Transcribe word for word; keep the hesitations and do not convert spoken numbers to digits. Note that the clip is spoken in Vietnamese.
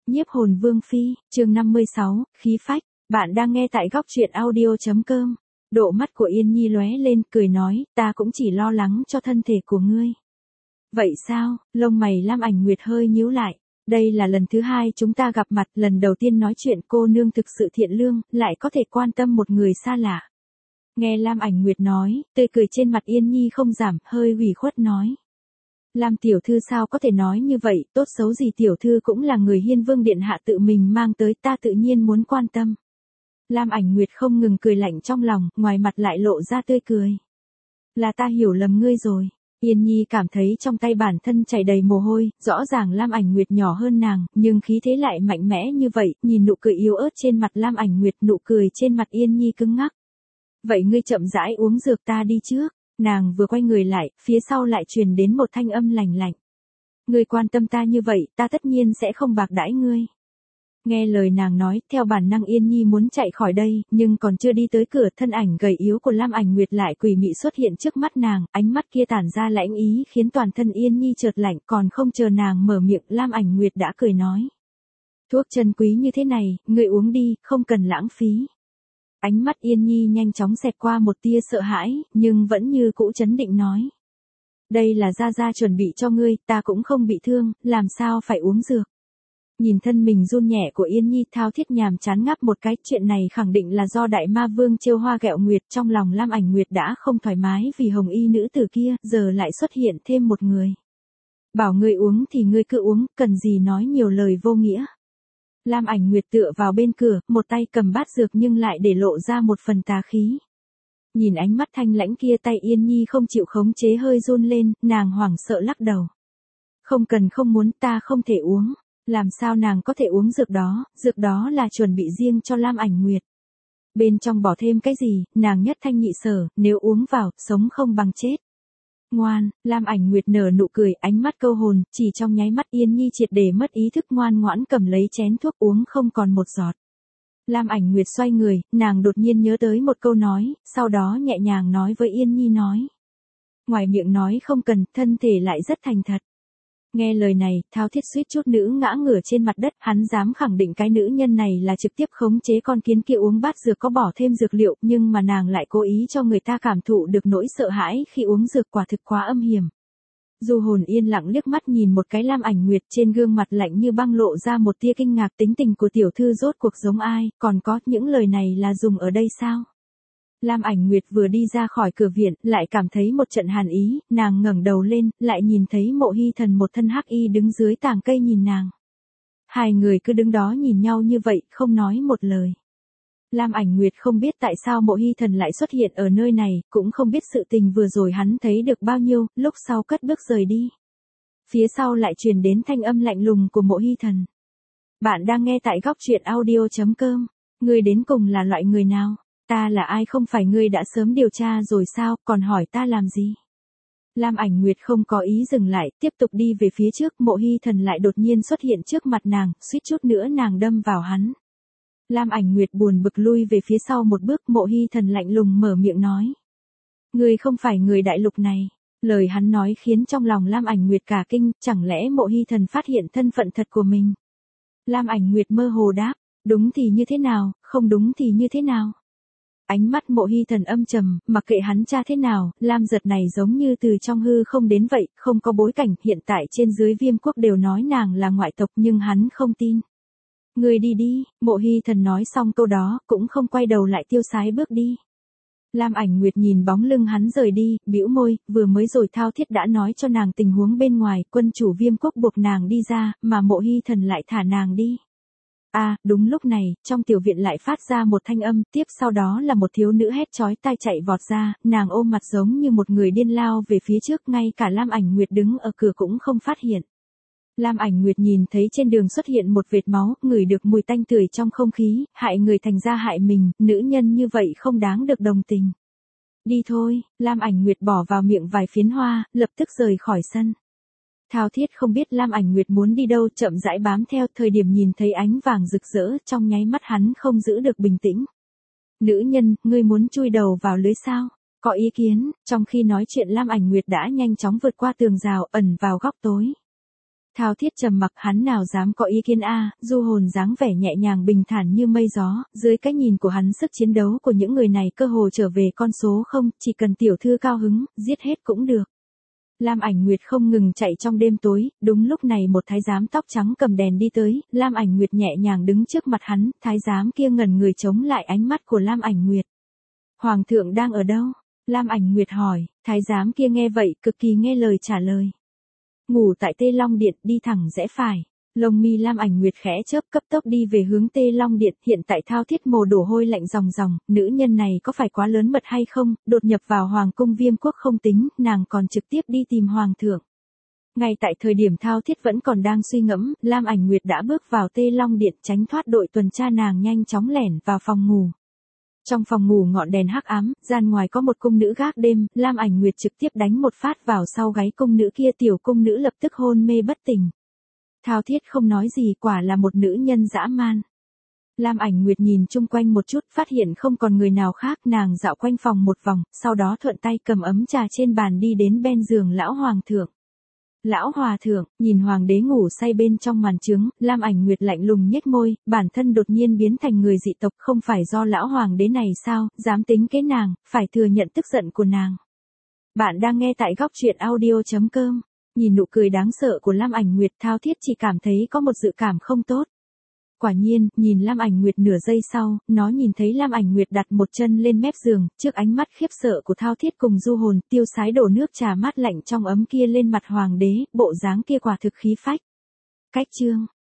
Nhiếp hồn vương phi, chương năm mươi sáu, khí phách, bạn đang nghe tại góc truyện audio.com. Độ mắt của Yên Nhi lóe lên, cười nói, ta cũng chỉ lo lắng cho thân thể của ngươi. Vậy sao? Lông mày Lam Ảnh Nguyệt hơi nhíu lại. Đây là lần thứ hai chúng ta gặp mặt, lần đầu tiên nói chuyện cô nương thực sự thiện lương, lại có thể quan tâm một người xa lạ. Nghe Lam Ảnh Nguyệt nói, tươi cười trên mặt Yên Nhi không giảm, hơi ủy khuất nói. Lam tiểu thư sao có thể nói như vậy, tốt xấu gì tiểu thư cũng là người Hiên Vương điện hạ tự mình mang tới, ta tự nhiên muốn quan tâm. Lam Ảnh Nguyệt không ngừng cười lạnh trong lòng, ngoài mặt lại lộ ra tươi cười. Là ta hiểu lầm ngươi rồi. Yên Nhi cảm thấy trong tay bản thân chảy đầy mồ hôi, rõ ràng Lam Ảnh Nguyệt nhỏ hơn nàng, nhưng khí thế lại mạnh mẽ như vậy, nhìn nụ cười yếu ớt trên mặt Lam Ảnh Nguyệt, nụ cười trên mặt Yên Nhi cứng ngắc. Vậy ngươi chậm rãi uống dược, ta đi trước. Nàng vừa quay người lại, phía sau lại truyền đến một thanh âm lạnh lạnh. Ngươi quan tâm ta như vậy, ta tất nhiên sẽ không bạc đãi ngươi. Nghe lời nàng nói, theo bản năng Yên Nhi muốn chạy khỏi đây, nhưng còn chưa đi tới cửa, thân ảnh gầy yếu của Lam Ảnh Nguyệt lại quỷ mị xuất hiện trước mắt nàng, ánh mắt kia tản ra lãnh ý khiến toàn thân Yên Nhi chợt lạnh, còn không chờ nàng mở miệng, Lam Ảnh Nguyệt đã cười nói. Thuốc chân quý như thế này, ngươi uống đi, không cần lãng phí. Ánh mắt Yên Nhi nhanh chóng xẹt qua một tia sợ hãi, nhưng vẫn như cũ trấn định nói. Đây là gia gia chuẩn bị cho ngươi, ta cũng không bị thương, làm sao phải uống dược. Nhìn thân mình run nhẹ của Yên Nhi, Thao Thiết nhàm chán ngáp một cái, chuyện này khẳng định là do đại ma vương trêu hoa ghẹo nguyệt, trong lòng Lam Ảnh Nguyệt đã không thoải mái vì hồng y nữ tử kia, giờ lại xuất hiện thêm một người. Bảo ngươi uống thì ngươi cứ uống, cần gì nói nhiều lời vô nghĩa. Lam Ảnh Nguyệt tựa vào bên cửa, một tay cầm bát dược nhưng lại để lộ ra một phần tà khí. Nhìn ánh mắt thanh lãnh kia, tay Yên Nhi không chịu khống chế hơi run lên, nàng hoảng sợ lắc đầu. Không cần, không muốn, ta không thể uống. Làm sao nàng có thể uống dược đó, dược đó là chuẩn bị riêng cho Lam Ảnh Nguyệt. Bên trong bỏ thêm cái gì, nàng nhất thanh nhị sở, nếu uống vào, sống không bằng chết. Ngoan, Lam Ảnh Nguyệt nở nụ cười, ánh mắt câu hồn, chỉ trong nháy mắt Yên Nhi triệt để mất ý thức, ngoan ngoãn cầm lấy chén thuốc uống không còn một giọt. Lam Ảnh Nguyệt xoay người, nàng đột nhiên nhớ tới một câu nói, sau đó nhẹ nhàng nói với Yên Nhi nói. Ngoài miệng nói không cần, thân thể lại rất thành thật. Nghe lời này, Thao Thiết suýt chút nữa ngã ngửa trên mặt đất, hắn dám khẳng định cái nữ nhân này là trực tiếp khống chế con kiến kia uống bát dược có bỏ thêm dược liệu, nhưng mà nàng lại cố ý cho người ta cảm thụ được nỗi sợ hãi khi uống dược, quả thực quá âm hiểm. Du Hồn yên lặng liếc mắt nhìn một cái Lam Ảnh Nguyệt, trên gương mặt lạnh như băng lộ ra một tia kinh ngạc, tính tình của tiểu thư rốt cuộc giống ai, còn có, những lời này là dùng ở đây sao? Lam Ảnh Nguyệt vừa đi ra khỏi cửa viện, lại cảm thấy một trận hàn ý, nàng ngẩng đầu lên, lại nhìn thấy Mộ Hy Thần một thân hắc y đứng dưới tàng cây nhìn nàng. Hai người cứ đứng đó nhìn nhau như vậy, không nói một lời. Lam Ảnh Nguyệt không biết tại sao Mộ Hy Thần lại xuất hiện ở nơi này, cũng không biết sự tình vừa rồi hắn thấy được bao nhiêu, lúc sau cất bước rời đi. Phía sau lại truyền đến thanh âm lạnh lùng của Mộ Hy Thần. Bạn đang nghe tại góc truyện audio.com, ngươi đến cùng là loại người nào? Ta là ai, không phải ngươi đã sớm điều tra rồi sao, còn hỏi ta làm gì? Lam Ảnh Nguyệt không có ý dừng lại, tiếp tục đi về phía trước, Mộ Hy Thần lại đột nhiên xuất hiện trước mặt nàng, suýt chút nữa nàng đâm vào hắn. Lam Ảnh Nguyệt buồn bực lui về phía sau một bước, Mộ Hy Thần lạnh lùng mở miệng nói. Ngươi không phải người đại lục này. Lời hắn nói khiến trong lòng Lam Ảnh Nguyệt cả kinh, chẳng lẽ Mộ Hy Thần phát hiện thân phận thật của mình? Lam Ảnh Nguyệt mơ hồ đáp, đúng thì như thế nào, không đúng thì như thế nào? Ánh mắt Mộ Hy Thần âm trầm, mặc kệ hắn cha thế nào, Lam Giật này giống như từ trong hư không đến vậy, không có bối cảnh, hiện tại trên dưới Viêm Quốc đều nói nàng là ngoại tộc nhưng hắn không tin. Người đi đi, Mộ Hy Thần nói xong câu đó, cũng không quay đầu lại tiêu sái bước đi. Lam Ảnh Nguyệt nhìn bóng lưng hắn rời đi, bĩu môi, vừa mới rồi Thao Thiết đã nói cho nàng tình huống bên ngoài, quân chủ Viêm Quốc buộc nàng đi ra, mà Mộ Hy Thần lại thả nàng đi. À, đúng lúc này, trong tiểu viện lại phát ra một thanh âm, tiếp sau đó là một thiếu nữ hét chói tai chạy vọt ra, nàng ôm mặt giống như một người điên lao về phía trước, ngay cả Lam Ảnh Nguyệt đứng ở cửa cũng không phát hiện. Lam Ảnh Nguyệt nhìn thấy trên đường xuất hiện một vệt máu, ngửi được mùi tanh tưởi trong không khí, hại người thành ra hại mình, nữ nhân như vậy không đáng được đồng tình. Đi thôi, Lam Ảnh Nguyệt bỏ vào miệng vài phiến hoa, lập tức rời khỏi sân. Thao Thiết không biết Lam Ảnh Nguyệt muốn đi đâu, chậm rãi bám theo, thời điểm nhìn thấy ánh vàng rực rỡ, trong nháy mắt hắn không giữ được bình tĩnh. Nữ nhân, ngươi muốn chui đầu vào lưới sao? Có ý kiến? Trong khi nói chuyện Lam Ảnh Nguyệt đã nhanh chóng vượt qua tường rào, ẩn vào góc tối. Thao Thiết trầm mặc, hắn nào dám có ý kiến a, Du Hồn dáng vẻ nhẹ nhàng bình thản như mây gió, dưới cái nhìn của hắn sức chiến đấu của những người này cơ hồ trở về con số không, chỉ cần tiểu thư cao hứng, giết hết cũng được. Lam Ảnh Nguyệt không ngừng chạy trong đêm tối, đúng lúc này một thái giám tóc trắng cầm đèn đi tới, Lam Ảnh Nguyệt nhẹ nhàng đứng trước mặt hắn, thái giám kia ngẩn người chống lại ánh mắt của Lam Ảnh Nguyệt. Hoàng thượng đang ở đâu? Lam Ảnh Nguyệt hỏi, thái giám kia nghe vậy cực kỳ nghe lời trả lời. Ngủ tại Tê Long Điện, đi thẳng rẽ phải. Lông mi Lam Ảnh Nguyệt khẽ chớp, cấp tốc đi về hướng Tê Long Điện. Hiện tại Thao Thiết mồ đổ hôi lạnh ròng ròng, nữ nhân này có phải quá lớn mật hay không, đột nhập vào Hoàng cung Viêm Quốc không tính, nàng còn trực tiếp đi tìm Hoàng thượng. Ngay tại thời điểm Thao Thiết vẫn còn đang suy ngẫm, Lam Ảnh Nguyệt đã bước vào Tê Long Điện, tránh thoát đội tuần tra, nàng nhanh chóng lẻn vào phòng ngủ. Trong phòng ngủ ngọn đèn hắc ám, gian ngoài có một cung nữ gác đêm, Lam Ảnh Nguyệt trực tiếp đánh một phát vào sau gáy cung nữ kia, tiểu cung nữ lập tức hôn mê bất tỉnh. Thao Thiết không nói gì, quả là một nữ nhân dã man. Lam Ảnh Nguyệt nhìn chung quanh một chút, phát hiện không còn người nào khác, nàng dạo quanh phòng một vòng, sau đó thuận tay cầm ấm trà trên bàn đi đến bên giường lão hoàng thượng. Lão hòa thượng, nhìn hoàng đế ngủ say bên trong màn trướng, Lam Ảnh Nguyệt lạnh lùng nhếch môi, bản thân đột nhiên biến thành người dị tộc, không phải do lão hoàng đế này sao, dám tính kế nàng, phải thừa nhận tức giận của nàng. Bạn đang nghe tại góc truyện audio chấm com. Nhìn nụ cười đáng sợ của Lam Ảnh Nguyệt, Thao Thiết chỉ cảm thấy có một dự cảm không tốt. Quả nhiên, nhìn Lam Ảnh Nguyệt nửa giây sau, nó nhìn thấy Lam Ảnh Nguyệt đặt một chân lên mép giường, trước ánh mắt khiếp sợ của Thao Thiết cùng Du Hồn, tiêu sái đổ nước trà mát lạnh trong ấm kia lên mặt hoàng đế, bộ dáng kia quả thực khí phách. Cách chương